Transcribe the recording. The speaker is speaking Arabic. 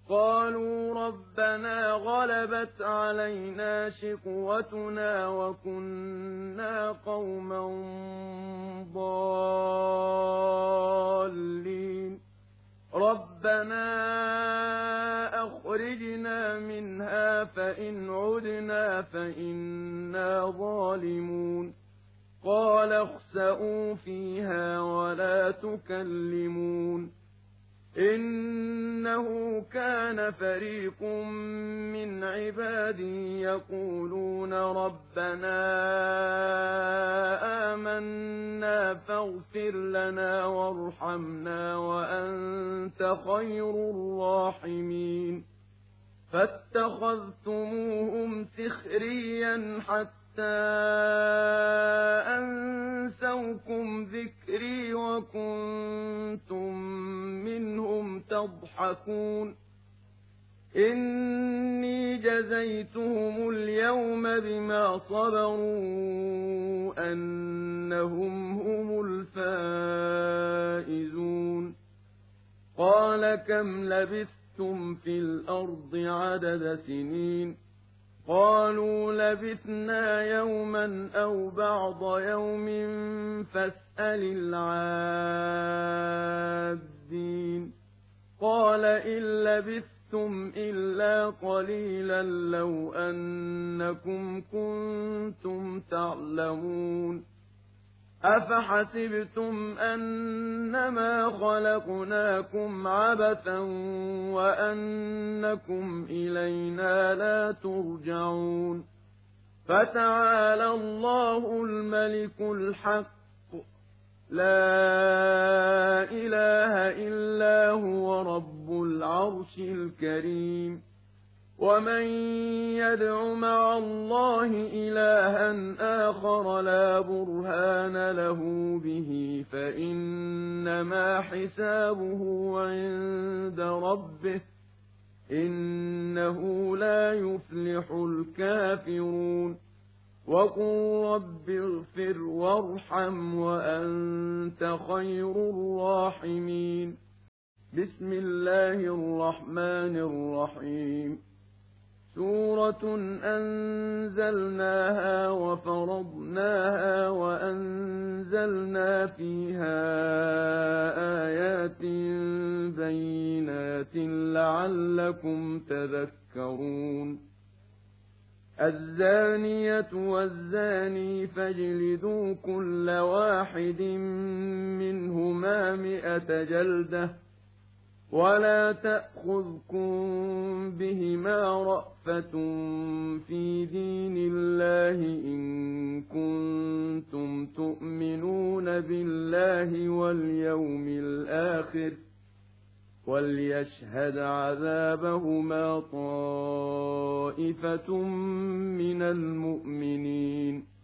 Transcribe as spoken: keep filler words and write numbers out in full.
قالوا ربنا غلبت علينا شقوتنا وكنا قوما ضالين ربنا أخرجنا منها فإن عدنا فإنا ظالمون قال اخسئوا فيها ولا تكلمون إنه كان فريق من عبادي يقولون ربنا آمنا فاغفر لنا وارحمنا وأنت خير الراحمين فاتخذتموهم سخريا حتى أنسوكم ذكري وكنتم منهم تضحكون إني جزيتهم اليوم بما صبروا أنهم هم الفائزون قال كم لبثتم في الأرض عدد سنين قالوا لبثنا يوما أو بعض يوم فاسأل العادين قال إن لبثتم إلا قليلا لو أنكم كنتم تعلمون أفحسبتم أنما خلقناكم عبثا وأنكم إلينا لا ترجعون فتعالى الله الملك الحق لا إله إلا هو رب العرش الكريم ومن يدع مع الله إلها آخر لا برهان له به فإنما حسابه عند ربه إنه لا يفلح الكافرون وقل رب اغفر وارحم وأنت خير الراحمين بسم الله الرحمن الرحيم سورة أنزلناها وفرضناها وأنزلنا فيها آيات بينات لعلكم تذكرون الزانية والزاني فاجلدوا كل واحد منهما مئة جلدة ولا تأخذكم بهما رأفة في دين الله إن كنتم تؤمنون بالله واليوم الآخر وليشهد عذابهما طائفة من المؤمنين